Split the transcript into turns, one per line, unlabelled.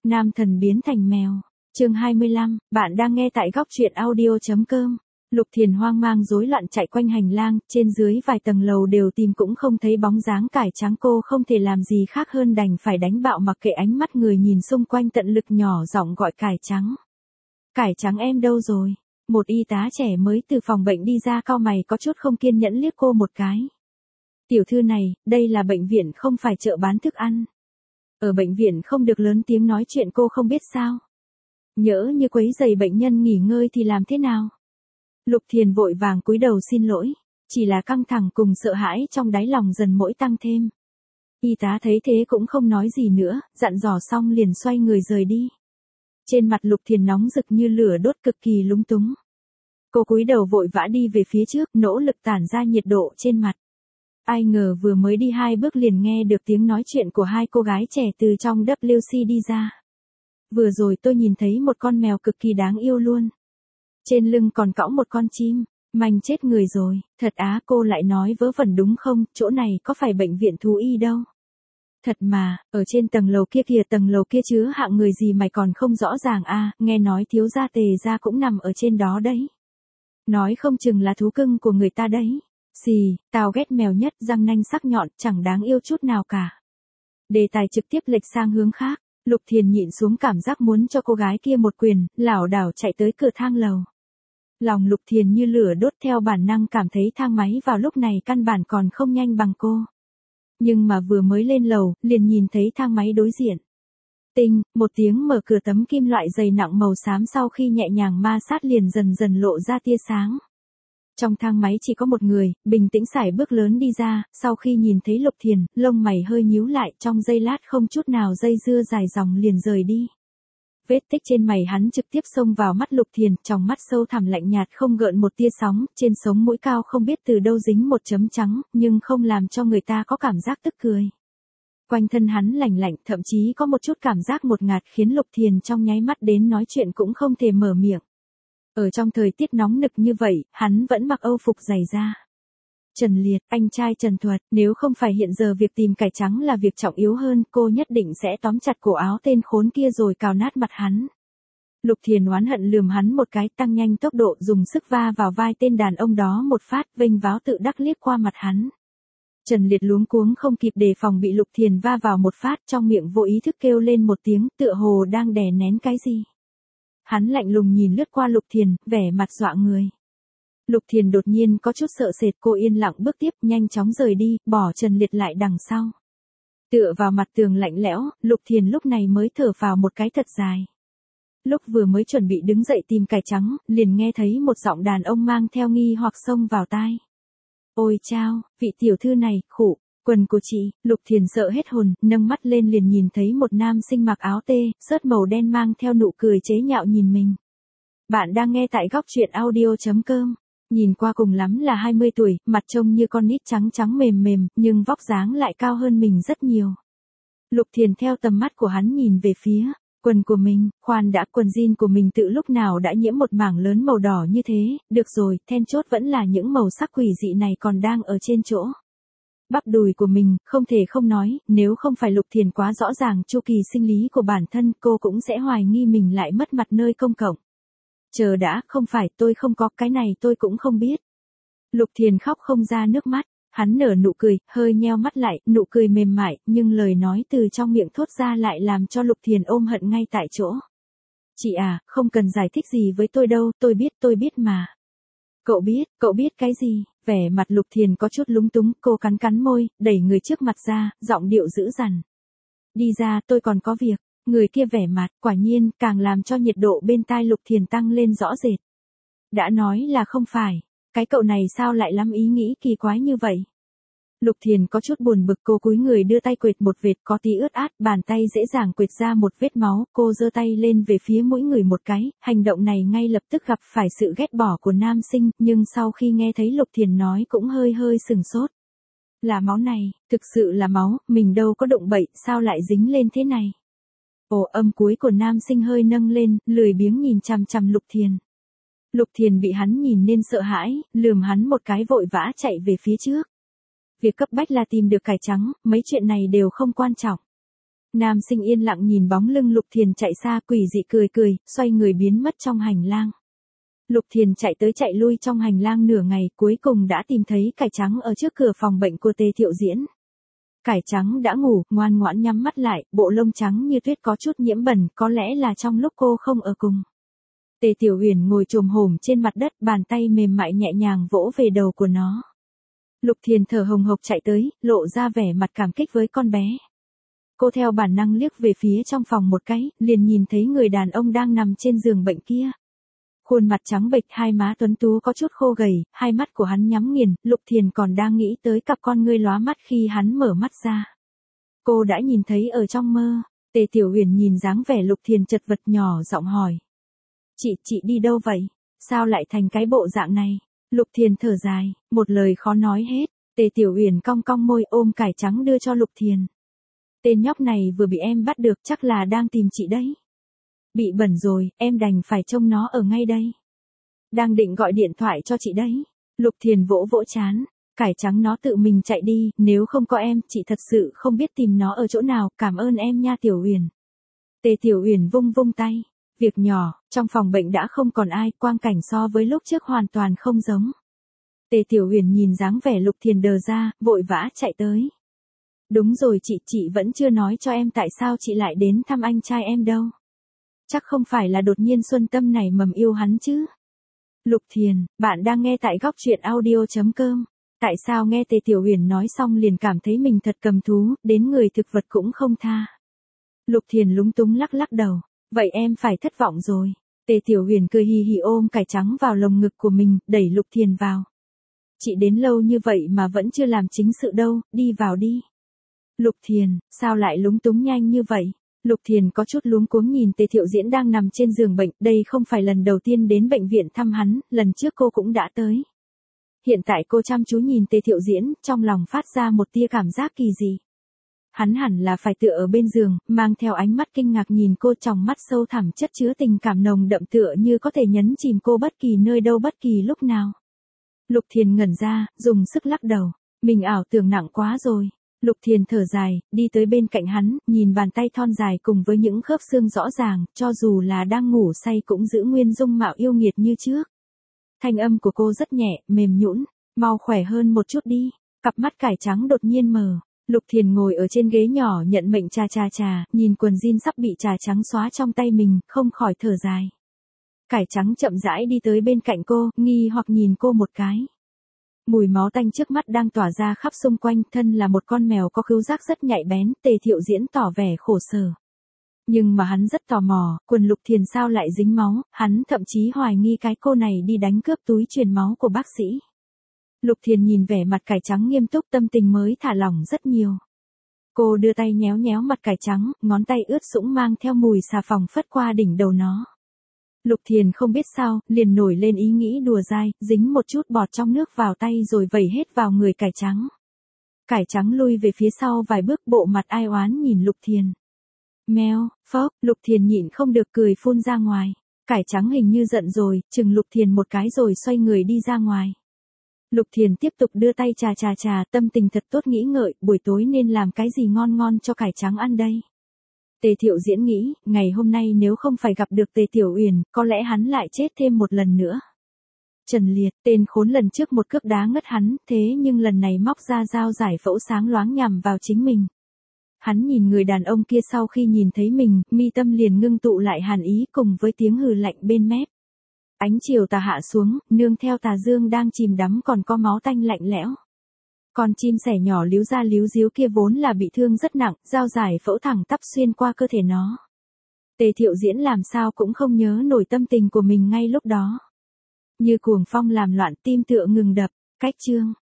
Nam thần biến thành mèo. Chương 25, bạn đang nghe tại góc truyện audio.com. Lục Thiền hoang mang rối loạn chạy quanh hành lang, trên dưới vài tầng lầu đều tìm cũng không thấy bóng dáng cải trắng, cô không thể làm gì khác hơn đành phải đánh bạo mặc kệ ánh mắt người nhìn xung quanh, tận lực nhỏ giọng gọi cải trắng. Cải trắng em đâu rồi? Một y tá trẻ mới từ phòng bệnh đi ra cau mày có chút không kiên nhẫn liếc cô một cái. Tiểu thư này, đây là bệnh viện không phải chợ bán thức ăn. Ở bệnh viện không được lớn tiếng nói chuyện, cô không biết sao? Nhỡ như quấy rầy bệnh nhân nghỉ ngơi thì làm thế nào? Lục Thiền vội vàng cúi đầu xin lỗi, chỉ là căng thẳng cùng sợ hãi trong đáy lòng dần mỗi tăng thêm. Y tá thấy thế cũng không nói gì nữa, dặn dò xong liền xoay người rời đi. Trên mặt Lục Thiền nóng rực như lửa đốt, cực kỳ lúng túng. Cô cúi đầu vội vã đi về phía trước, nỗ lực tản ra nhiệt độ trên mặt. Ai ngờ vừa mới đi 2 bước liền nghe được tiếng nói chuyện của 2 cô gái trẻ từ trong WC đi ra. Vừa rồi tôi nhìn thấy một con mèo cực kỳ đáng yêu luôn. Trên lưng còn cõng một con chim, manh chết người rồi, thật á. Cô lại nói vớ vẩn đúng không, chỗ này có phải bệnh viện thú y đâu. Thật mà, ở trên tầng lầu kia kìa, tầng lầu kia chứa hạng người gì mày còn không rõ ràng à, nghe nói thiếu gia Tề gia cũng nằm ở trên đó đấy. Nói không chừng là thú cưng của người ta đấy. Xì, tao ghét mèo nhất, răng nanh sắc nhọn, chẳng đáng yêu chút nào cả. Đề tài trực tiếp lệch sang hướng khác, Lục Thiền nhịn xuống cảm giác muốn cho cô gái kia một quyền, lảo đảo chạy tới cửa thang lầu. Lòng Lục Thiền như lửa đốt, theo bản năng cảm thấy thang máy vào lúc này căn bản còn không nhanh bằng cô. Nhưng mà vừa mới lên lầu, liền nhìn thấy thang máy đối diện. Tinh, một tiếng mở cửa, tấm kim loại dày nặng màu xám sau khi nhẹ nhàng ma sát liền dần dần lộ ra tia sáng. Trong thang máy chỉ có một người, bình tĩnh sải bước lớn đi ra, sau khi nhìn thấy Lục Thiền, lông mày hơi nhíu lại, trong giây lát không chút nào dây dưa dài dòng liền rời đi. Vết tích trên mày hắn trực tiếp xông vào mắt Lục Thiền, trong mắt sâu thẳm lạnh nhạt không gợn một tia sóng, trên sống mũi cao không biết từ đâu dính một chấm trắng, nhưng không làm cho người ta có cảm giác tức cười. Quanh thân hắn lạnh lạnh, thậm chí có một chút cảm giác ngột ngạt khiến Lục Thiền trong nháy mắt đến nói chuyện cũng không thể mở miệng. Ở trong thời tiết nóng nực như vậy, hắn vẫn mặc âu phục dày da. Trần Liệt, anh trai Trần Thuật, nếu không phải hiện giờ việc tìm cải trắng là việc trọng yếu hơn, cô nhất định sẽ tóm chặt cổ áo tên khốn kia rồi cào nát mặt hắn. Lục Thiền oán hận lườm hắn một cái, tăng nhanh tốc độ, dùng sức va vào vai tên đàn ông đó một phát, vênh váo tự đắc liếc qua mặt hắn. Trần Liệt luống cuống không kịp đề phòng bị Lục Thiền va vào một phát, trong miệng vô ý thức kêu lên một tiếng, tựa hồ đang đè nén cái gì. Hắn lạnh lùng nhìn lướt qua Lục Thiền, vẻ mặt dọa người. Lục Thiền đột nhiên có chút sợ sệt, cô yên lặng bước tiếp, nhanh chóng rời đi, bỏ Trần Liệt lại đằng sau. Tựa vào mặt tường lạnh lẽo, Lục Thiền lúc này mới thở vào một cái thật dài. Lúc vừa mới chuẩn bị đứng dậy tìm cải trắng, liền nghe thấy một giọng đàn ông mang theo nghi hoặc xông vào tai. Ôi chao, vị tiểu thư này, khụ, quần của chị. Lục Thiền sợ hết hồn, nâng mắt lên liền nhìn thấy một nam sinh mặc áo tê, sớt màu đen mang theo nụ cười chế nhạo nhìn mình. Bạn đang nghe tại góc truyện audio.com. Nhìn qua cùng lắm là 20 tuổi, mặt trông như con nít trắng trắng mềm mềm, nhưng vóc dáng lại cao hơn mình rất nhiều. Lục Thiền theo tầm mắt của hắn nhìn về phía quần của mình, khoan đã, quần jean của mình tự lúc nào đã nhiễm một mảng lớn màu đỏ như thế, được rồi, then chốt vẫn là những màu sắc quỷ dị này còn đang ở trên chỗ. Bắp đùi của mình, không thể không nói, nếu không phải Lục Thiền quá rõ ràng chu kỳ sinh lý của bản thân, cô cũng sẽ hoài nghi mình lại mất mặt nơi công cộng. Chờ đã, không phải, tôi không có, cái này tôi cũng không biết. Lục Thiền khóc không ra nước mắt, hắn nở nụ cười, hơi nheo mắt lại, nụ cười mềm mại, nhưng lời nói từ trong miệng thốt ra lại làm cho Lục Thiền ôm hận ngay tại chỗ. Chị à, không cần giải thích gì với tôi đâu, tôi biết mà. Cậu biết cái gì? Vẻ mặt Lục Thiền có chút lúng túng, cô cắn cắn môi, đẩy người trước mặt ra, giọng điệu dữ dằn. Đi ra, tôi còn có việc. Người kia vẻ mặt, quả nhiên, càng làm cho nhiệt độ bên tai Lục Thiền tăng lên rõ rệt. Đã nói là không phải, cái cậu này sao lại lắm ý nghĩ kỳ quái như vậy? Lục Thiền có chút buồn bực, cô cúi người đưa tay quệt một vệt có tí ướt át, bàn tay dễ dàng quệt ra một vết máu, cô giơ tay lên về phía mũi người một cái, hành động này ngay lập tức gặp phải sự ghét bỏ của nam sinh, nhưng sau khi nghe thấy Lục Thiền nói cũng hơi sừng sốt. Là máu này, thực sự là máu, mình đâu có đụng bậy, sao lại dính lên thế này? Ồ, âm cuối của nam sinh hơi nâng lên, lười biếng nhìn chằm chằm Lục Thiền. Lục Thiền bị hắn nhìn nên sợ hãi, lườm hắn một cái vội vã chạy về phía trước. Việc cấp bách là tìm được cải trắng, mấy chuyện này đều không quan trọng. Nam sinh yên lặng nhìn bóng lưng Lục Thiền chạy xa, quỷ dị cười cười, xoay người biến mất trong hành lang. Lục Thiền chạy tới chạy lui trong hành lang nửa ngày, cuối cùng đã tìm thấy cải trắng ở trước cửa phòng bệnh của Tề Thiệu Diễn. Cải trắng đã ngủ, ngoan ngoãn nhắm mắt lại, bộ lông trắng như tuyết có chút nhiễm bẩn, có lẽ là trong lúc cô không ở cùng. Tề Tiểu Uyển ngồi chồm hổm trên mặt đất, bàn tay mềm mại nhẹ nhàng vỗ về đầu của nó. Lục Thiền thở hồng hộc chạy tới, lộ ra vẻ mặt cảm kích với con bé. Cô theo bản năng liếc về phía trong phòng một cái, liền nhìn thấy người đàn ông đang nằm trên giường bệnh kia. Khuôn mặt trắng bệch, hai má tuấn tú có chút khô gầy, hai mắt của hắn nhắm nghiền, Lục Thiền còn đang nghĩ tới cặp con ngươi lóa mắt khi hắn mở mắt ra. Cô đã nhìn thấy ở trong mơ. Tề Tiểu Uyển nhìn dáng vẻ Lục Thiền chật vật nhỏ giọng hỏi. Chị đi đâu vậy? Sao lại thành cái bộ dạng này? Lục Thiền thở dài, một lời khó nói hết. Tề Tiểu Uyển cong cong môi ôm cải trắng đưa cho Lục Thiền. Tên nhóc này vừa bị em bắt được, chắc là đang tìm chị đấy. Bị bẩn rồi, em đành phải trông nó ở ngay đây. Đang định gọi điện thoại cho chị đấy. Lục Thiền vỗ vỗ trán. Cải trắng nó tự mình chạy đi, nếu không có em, chị thật sự không biết tìm nó ở chỗ nào, cảm ơn em nha Tiểu Uyển. Tề Tiểu Uyển vung vung tay. Việc nhỏ, trong phòng bệnh đã không còn ai, quang cảnh so với lúc trước hoàn toàn không giống. Tề Tiểu Uyển nhìn dáng vẻ Lục Thiền đờ ra, vội vã chạy tới. Đúng rồi chị vẫn chưa nói cho em tại sao chị lại đến thăm anh trai em đâu. Chắc không phải là đột nhiên Xuân Tâm này mầm yêu hắn chứ. Lục Thiền, bạn đang nghe tại góc truyện audio.com. Tại sao nghe Tề Tiểu Uyển nói xong liền cảm thấy mình thật cầm thú, đến người thực vật cũng không tha. Lục Thiền lúng túng lắc lắc đầu. Vậy em phải thất vọng rồi. Tề Tiểu Uyển cười hì hì ôm cải trắng vào lồng ngực của mình, đẩy Lục Thiền vào. Chị đến lâu như vậy mà vẫn chưa làm chính sự đâu, đi vào đi. Lục Thiền, sao lại lúng túng nhanh như vậy? Lục Thiền có chút luống cuống nhìn Tề Thiệu Diễn đang nằm trên giường bệnh, đây không phải lần đầu tiên đến bệnh viện thăm hắn, lần trước cô cũng đã tới. Hiện tại cô chăm chú nhìn Tề Thiệu Diễn, trong lòng phát ra một tia cảm giác kỳ dị. Hắn hẳn là phải tựa ở bên giường, mang theo ánh mắt kinh ngạc nhìn cô, trong mắt sâu thẳm chất chứa tình cảm nồng đậm tựa như có thể nhấn chìm cô bất kỳ nơi đâu bất kỳ lúc nào. Lục Thiền ngẩn ra, dùng sức lắc đầu, mình ảo tưởng nặng quá rồi. Lục Thiền thở dài, đi tới bên cạnh hắn, nhìn bàn tay thon dài cùng với những khớp xương rõ ràng, cho dù là đang ngủ say cũng giữ nguyên dung mạo yêu nghiệt như trước. Thanh âm của cô rất nhẹ, mềm nhũn, mau khỏe hơn một chút đi. Cặp mắt cải trắng đột nhiên mở. Lục Thiền ngồi ở trên ghế nhỏ nhận mệnh chà, nhìn quần jean sắp bị trà trắng xóa trong tay mình, không khỏi thở dài. Cải trắng chậm rãi đi tới bên cạnh cô, nghi hoặc nhìn cô một cái. Mùi máu tanh trước mắt đang tỏa ra khắp xung quanh, thân là một con mèo có khứu giác rất nhạy bén, Tề Thiệu Diễn tỏ vẻ khổ sở. Nhưng mà hắn rất tò mò, quần Lục Thiền sao lại dính máu, hắn thậm chí hoài nghi cái cô này đi đánh cướp túi truyền máu của bác sĩ. Lục Thiền nhìn vẻ mặt cải trắng nghiêm túc, tâm tình mới thả lỏng rất nhiều. Cô đưa tay nhéo nhéo mặt cải trắng, ngón tay ướt sũng mang theo mùi xà phòng phất qua đỉnh đầu nó. Lục Thiền không biết sao, liền nổi lên ý nghĩ đùa dai, dính một chút bọt trong nước vào tay rồi vẩy hết vào người cải trắng. Cải trắng lui về phía sau vài bước, bộ mặt ai oán nhìn Lục Thiền. Meo, phốc, Lục Thiền nhịn không được cười phun ra ngoài. Cải trắng hình như giận rồi, chừng Lục Thiền một cái rồi xoay người đi ra ngoài. Lục Thiền tiếp tục đưa tay trà, tâm tình thật tốt nghĩ ngợi, buổi tối nên làm cái gì ngon ngon cho cải trắng ăn đây. Tề Thiệu Diễn nghĩ, ngày hôm nay nếu không phải gặp được Tề Tiểu Uyển, có lẽ hắn lại chết thêm một lần nữa. Trần Liệt, tên khốn lần trước một cước đá ngất hắn, thế nhưng lần này móc ra dao giải phẫu sáng loáng nhằm vào chính mình. Hắn nhìn người đàn ông kia, sau khi nhìn thấy mình, mi tâm liền ngưng tụ lại hàn ý cùng với tiếng hừ lạnh bên mép. Ánh chiều tà hạ xuống, nương theo tà dương đang chìm đắm còn có máu tanh lạnh lẽo. Con chim sẻ nhỏ líu ra líu díu kia vốn là bị thương rất nặng, dao giải phẫu thẳng tắp xuyên qua cơ thể nó. Tề Thiệu Diễn làm sao cũng không nhớ nổi tâm tình của mình ngay lúc đó. Như cuồng phong làm loạn, tim tựa ngừng đập, cách chương.